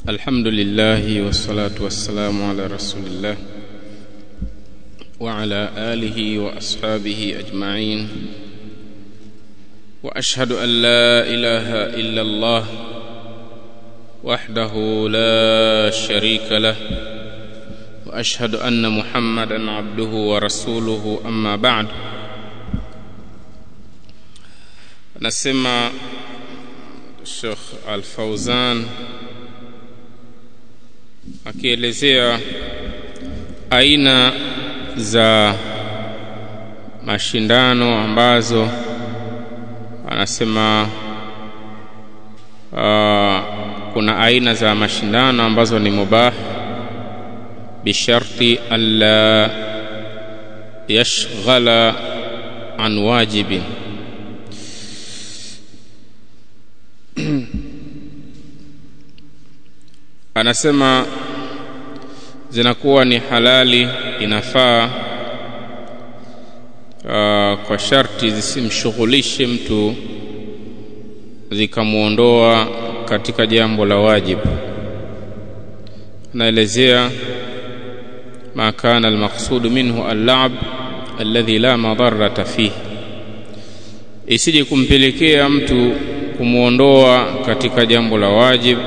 Alhamdulillah wassalatu wassalamu ala rasulillah wa ala alihi wa ashabihi ajma'in wa ashhadu an la ilaha illa Allah wahdahu la sharika lah wa ashhadu anna Muhammadan abduhu wa rasuluhu amma ba'd. Nasema Sheikh Al-Fawzan akielezea aina za mashindano ambazo anasema kuna aina za mashindano ambazo ni mubah bisharti alla yashghala an wajibin. Anasema zinakuwa ni halali, inafaa kwa sharti zisimshughulishe mtu zikamuondoa katika jambo la wajibu. Anaelezea ma kana al-maqsud minhu al-la'b alladhi la madarrata fihi, isije kumpelekea mtu kumuondoa katika jambo la wajibu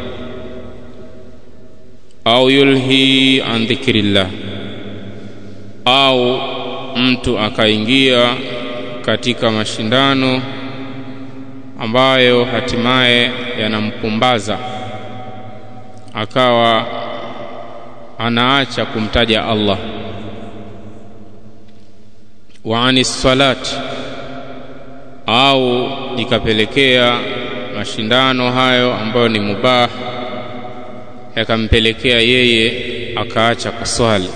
au yulhi an dhikrillah, au mtu akaingia katika mashindano ambayo hatimaye yanampumbaza akawa anaacha kumtaja Allah. Wa anis salat, au ikapelekea mashindano hayo ambayo ni mubah yakampelekea yeye akaacha kuswali.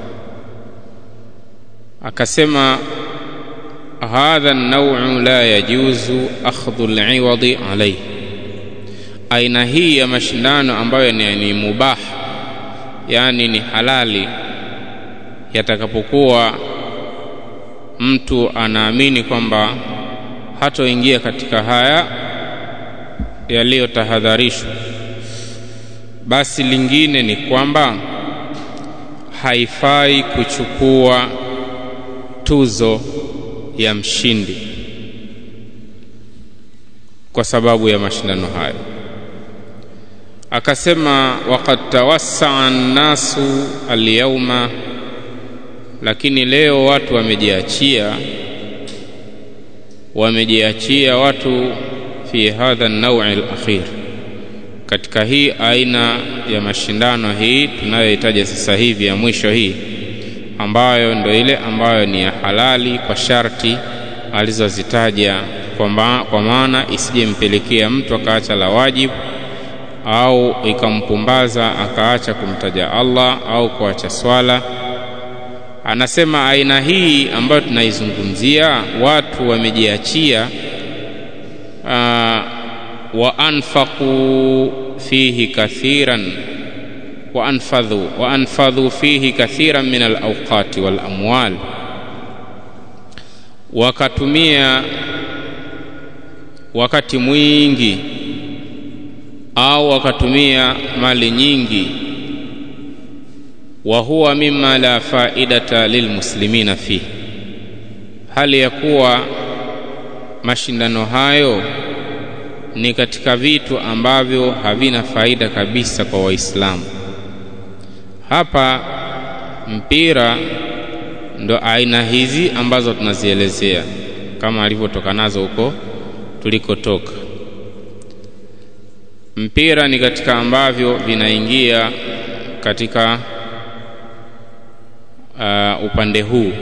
Akasema hadha an-naw'u la yajuzu akhdhu al-'iwadi alayhi, aina hii ya mashindano ambayo ni mubah, yani ni halali, yatakapokuwa mtu anaamini kwamba hatoingia katika haya yaliyotahadharishwa, basi lingine ni kwamba haifai kuchukua tuzo ya mshindi kwa sababu ya mashindano hayo. Akasema waqad tawassa'a an-nasu al-yawma, lakini leo watu wamejiachia watu fi hadha an-naw' al-akhir, katika hii aina ya mashindano hii tunayohitaji sasa hivi ya mwisho hii, ambayo ndio ile ambayo ni ya halali kwa sharti alizozitaja, kwa maana isije mpelekea mtu akaacha la wajibu au ikampumbaza akaacha kumtaja Allah au kuacha swala. Anasema aina hii ambayo tunaizungumzia watu wamejiachia wa anfaqu fihi kathiran wa anfadhu fihi kathiran min al-awqati wal amwal, wakatumia wakati mwingi au wakatumia mali nyingi, wa huwa mimma la faidata lilmuslimina fihi, hali ya kuwa mashindano hayo ni katika vitu ambavyo havina faida kabisa kwa Waislamu. Hapa mpira ndo aina hizi ambazo tunazielezea kama alivyotoka nazo huko tulikotoka. Mpira ni katika ambavyo vinaingia katika upande huu,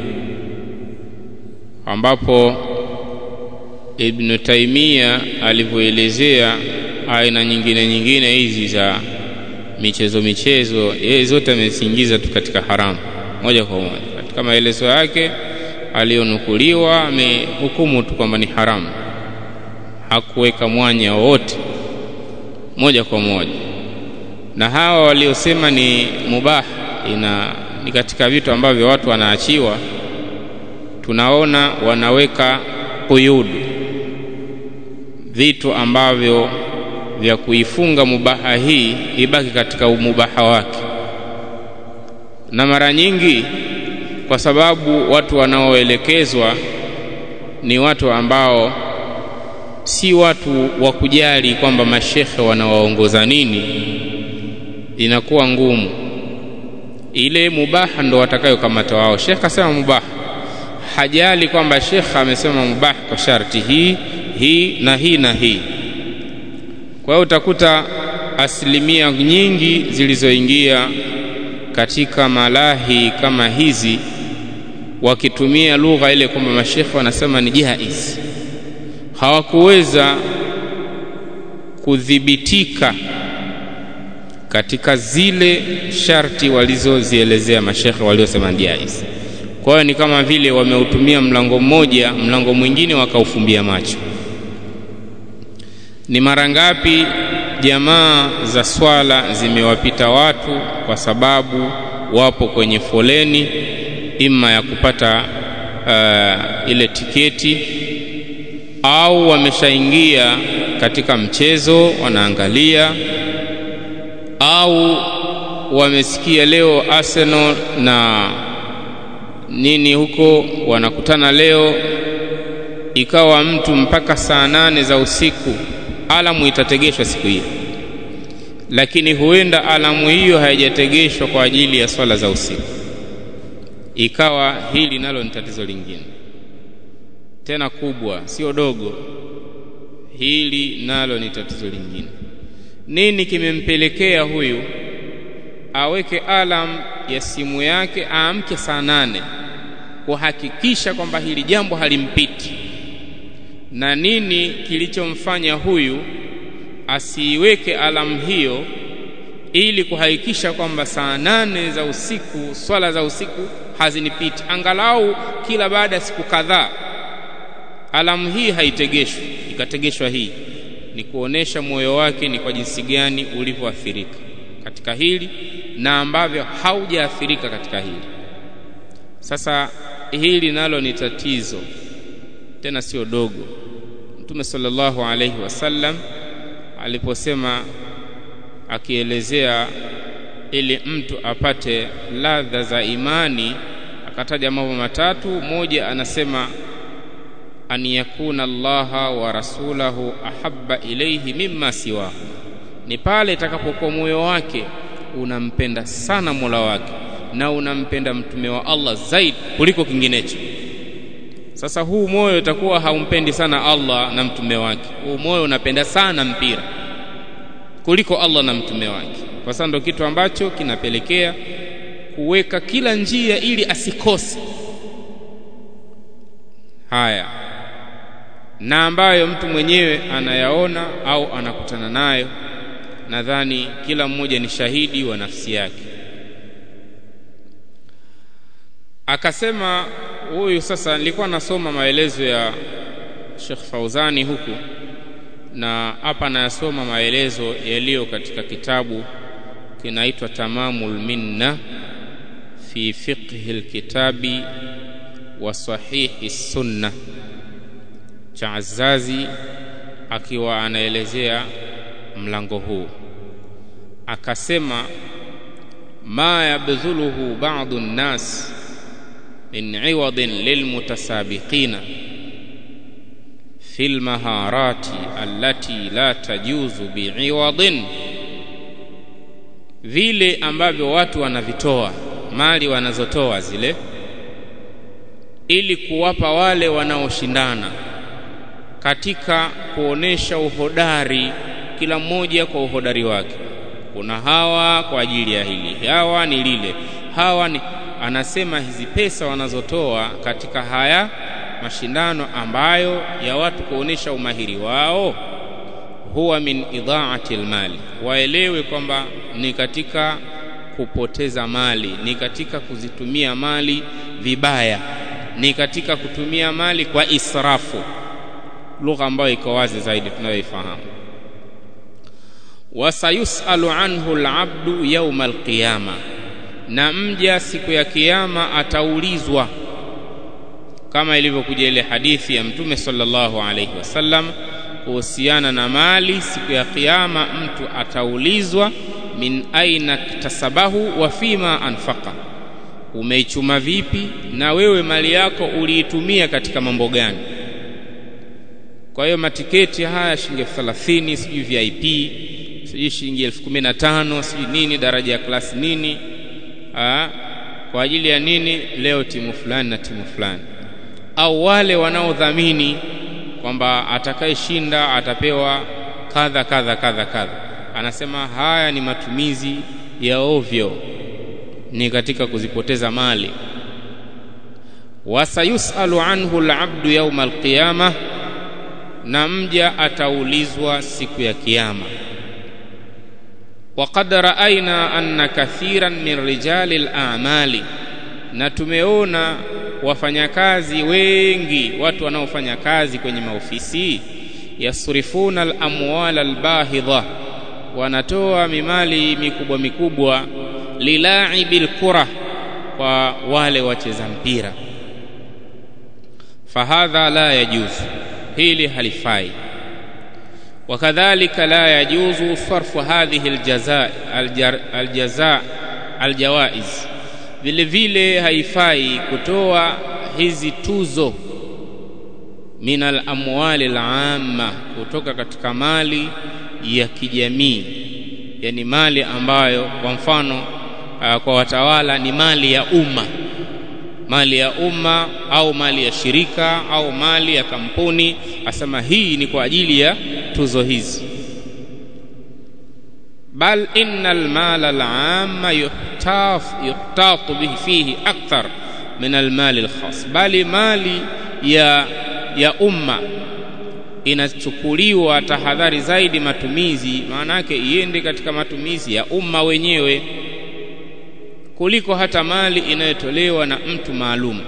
ambapo Ibn Taymiyyah alivyoelezea aina nyingine hizi za michezo yeye zote ameziingiza tu katika haramu moja kwa moja. Katika maelezo yake alionukuliwa amehukumu tu kwamba ni haramu, hakuweka mwanya wote, moja kwa moja. Na hawa waliosema ni mubah, ni katika vitu ambavyo watu wanaachiwa, tunaona wanaweka quyud, vitu ambavyo vya kuifunga mubaha hii ibaki katika mubaha wake. Na mara nyingi kwa sababu watu wanaoelekezwa ni watu ambao si watu wa kujali kwamba mashekhe wanawaongoza nini, inakuwa ngumu. Ile mubaha ndo watakayokamata wao. Shekhe asema mubaha, hajali kwamba shekhe amesema mubaha kwa sharti hii na hii na hii. Kwa hiyo utakuta asilimia nyingi zilizoingia katika malahi kama hizi wakitumia lugha ile kwamba mashekhe wanasema ni jaiz, hawakuweza kudhibitika katika zile sharti walizozielezea mashekhe waliosema ni jaiz. Kwa hiyo ni kama vile wameutumia mlango mmoja, mlango mwingine wakaufumbia macho. Ni mara ngapi jamaa za swala zimewapita watu kwa sababu wapo kwenye foleni ima ya kupata ile tiketi, au wameshaingia katika mchezo wanaangalia, au wamesikia leo Arsenal na nini huko wanakutana leo, ikawa mtu mpaka saa 8 za usiku alamu itategeshwa siku hiyo, lakini huenda alamu hiyo haijategeshwa kwa ajili ya swala za usiku. Ikawa hili nalo ni tatizo lingine tena kubwa, sio dogo. Hili nalo ni tatizo lingine. Nini kimempelekea huyu aweke alam ya simu yake aamke saa 8 kuhakikisha kwamba hili jambo halimpiti? Na nini kilichomfanya huyu asiweke alam hiyo ili kuhakikisha kwamba saa 8 za usiku swala za usiku hazinipiti, angalau kila baada ya siku kadhaa alamu hii haitegeshwi, ikategeshwa hii? Ni kuonesha moyo wake ni kwa jinsi gani ulivyoathirika katika hili na ambavyo haujaathirika katika hili. Sasa hili nalo ni tatizo tena sio dogo. Mtume sallallahu alayhi wasallam aliposema, akielezea ili mtu apate ladha za imani, akataja mambo matatu. Moja anasema an yakuna Allaha wa rasulahu ahabba ilayhi mimma siwahu, ni pale itakapokuwa moyo wake unampenda sana Mola wake na unampenda mtume wa Allah zaidi kuliko kinginecho. Sasa huu moyo utakuwa haumpendi sana Allah na mtume wake, huu moyo unapenda sana mpira kuliko Allah na mtume wake. Kwa sababu ndio kitu ambacho kinapelekea kuweka kila njia ili asikose haya, na ambayo mtu mwenyewe anayaona au anakutana nayo. Nadhani kila mmoja ni shahidi wa nafsi yake. Akasema huyu, sasa nilikuwa nasoma maelezo ya Sheikh Fauzani huku, na hapa nayasoma maelezo yaliyo katika kitabu kinaitwa Tamamul Minna fi fiqhi alkitabi wa sahihi sunna cha Azazi, akiwa anaelezea mlango huu. Akasema ma yabdhuluhu ba'du an-nas min 'iwadin lilmutasabiqina fil maharati allati la tajuzu bi'iwadin, vile ambavyo watu wanavitoa mali wanazotoa zile ili kuwapa wale wanaoshindana katika kuonesha uhodari, kila mmoja kwa uhodari wake. Kuna hawa kwa ajili ya hili, hawa ni lile, hawa ni, anasema hizi pesa wanazotoa katika haya mashindano ambayo ya watu kuonesha umahiri wao, huwa min idha'ati almali, waelewe kwamba ni katika kupoteza mali, ni katika kuzitumia mali vibaya, ni katika kutumia mali kwa israfu, lugha ambayo iko wazi zaidi tunayoifahamu. Wasayusalu anhu alabdu yawm alqiyama, na mja siku ya kiyama ataulizwa, kama ilivyokuja ile hadithi ya Mtume sallallahu alayhi wasallam kuhusiana na mali. Siku ya kiyama mtu ataulizwa min aina tasabahu wa fima anfaqa, umeichuma vipi na wewe mali yako uliitumia katika mambo gani? Kwa hiyo matiketi haya shilingi 30, sijui VIP, sijui shilingi 15,000, sijui nini daraja ya klasi nini, kwa ajili ya nini? Leo timu fulani na timu fulani, au wale wanaodhamini kwamba atakayeshinda atapewa kadha kadha kadha kadha. Anasema haya ni matumizi ya ovyo, ni katika kuzipoteza mali. Wasayusalu anhu al-abdu yawm al-qiyamah, na mja ataulizwa siku ya kiyama. Waqad ra'ayna anna kathiran min rijali al-a'mali, na tumeona wafanyakazi wengi, watu wanaofanya kazi kwenye maofisi, yasurifuna al-amwal al-bahidha, wanatoa mimali mikubwa mikubwa, lila'ibil kura, kwa wale wacheza mpira. Fahadha la yajuzu, hili halifai. Wakadhalika la yajuzu sarfu hadhihi aljawaiz, vile vile haifai kutoa hizi tuzo minal amwali al-amma, kutoka katika mali ya kijamii, yani mali ambayo kwa mfano kwa watawala ni mali ya umma, mali ya umma au mali ya shirika au mali ya kampuni, asema hii ni kwa ajili ya tuzo hizi. Bal innal mala al-amma yuhtatu bihi fihi akthar min al-mali al-khas, bali mali ya umma inachukuliwa tahadhari zaidi matumizi, maana yake iende katika matumizi ya umma wenyewe kuliko hata mali inayotolewa na mtu maalum.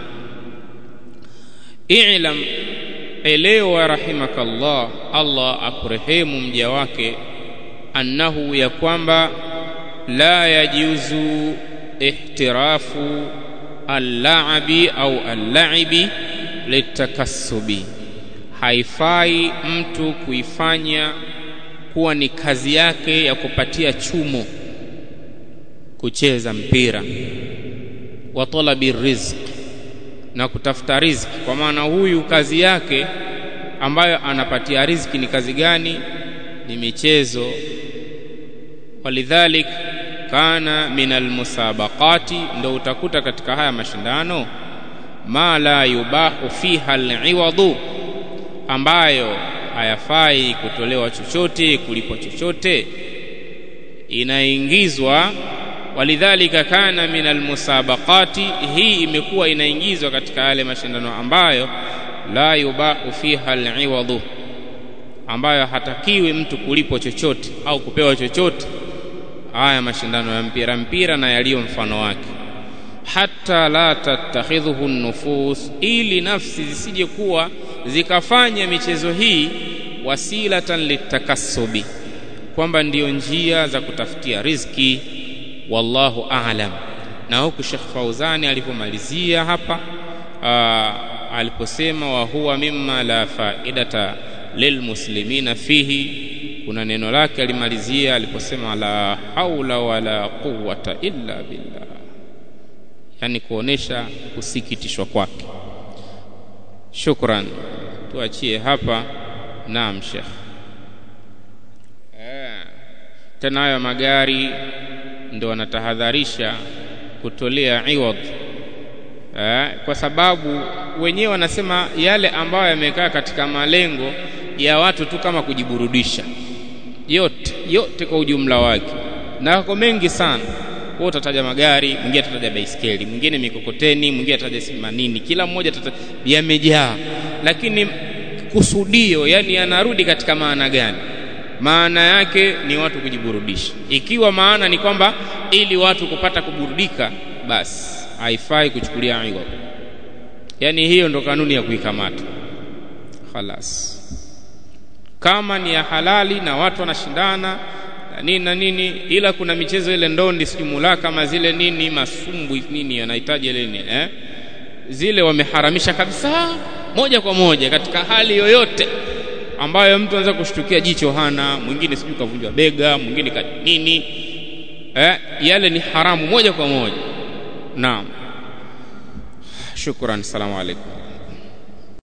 I'lam, elewa rahimakallah, Allah akurehemu mja wake, annahu, ya kwamba la yajuzu ihtirafu al-la'bi au al-la'ibi litakassubi, haifai mtu kuifanya kuwa ni kazi yake ya kupatia chumo, kucheza mpira, wa talabi rizq, na kutafuta riziki. Kwa maana huyu kazi yake ambayo anapatia riziki ni kazi gani? Ni michezo. Walidhalik kana minal musabaqati, ndo utakuta katika haya mashindano, ma la yubahu fiha al-iwadu, ambayo hayafai kutolewa chochote, kulipwa chochote, inaingizwa. Walidhalika kana minal musabaqati, hii imekuwa inaingizwa katika yale mashindano ambayo la yubahu fiha al-iwadu, ambayo hatakiwi mtu kulipwa chochote au kupewa chochote. Haya mashindano ya mpira na yaliyo mfano wake, hatta la tattakhidhuhu an-nufus, ili nafsi zisije kuwa zikafanya michezo hii wasilatan litakassubi, kwamba ndiyo njia za kutafutia riziki. Wallahu a'lam. Na huku Sheikh Fauzani alipomalizia hapa aliposema wa huwa mimma la faidata lilmuslimina fihi, kuna neno lake alimalizia aliposema la haula wala quwwata illa billah, yani kuonesha kusikitishwa kwake. Shukran, tuachie hapa. Naam Sheikh. Tena hayo magari ndio wanatahadharisha kutolea iwad, kwa sababu wenyewe wanasema yale ambayo yamekaa katika malengo ya watu tu kama kujiburudisha, yote kwa ujumla wake, na wako mengi sana. Kwa utataja magari, mwingine atataja baiskeli, mwingine mikokoteni, mwingine atataja simanini, kila mmoja yamejaa. Lakini kusudio, yani yanarudi katika maana gani? Maana yake ni watu kujiburudisha. Ikiwa maana ni kwamba ili watu kupata kuburudika, basi haifai kuchukulia aibu. Yani hiyo ndo kanuni ya kuikamata. Khalas. Kama ni ya halali na watu wanashindana na nini, ila kuna michezo ile ndondi simula kama zile nini masumbu nini yanahitaji ile nini, zile wameharamisha kabisa moja kwa moja katika hali yoyote. ambayo mtu anaweza kushtukia jicho hana, mwingine sijui kavunjwa bega, mwingine nini, yale ni haramu moja kwa moja. Naam, shukran, salamu alaykum.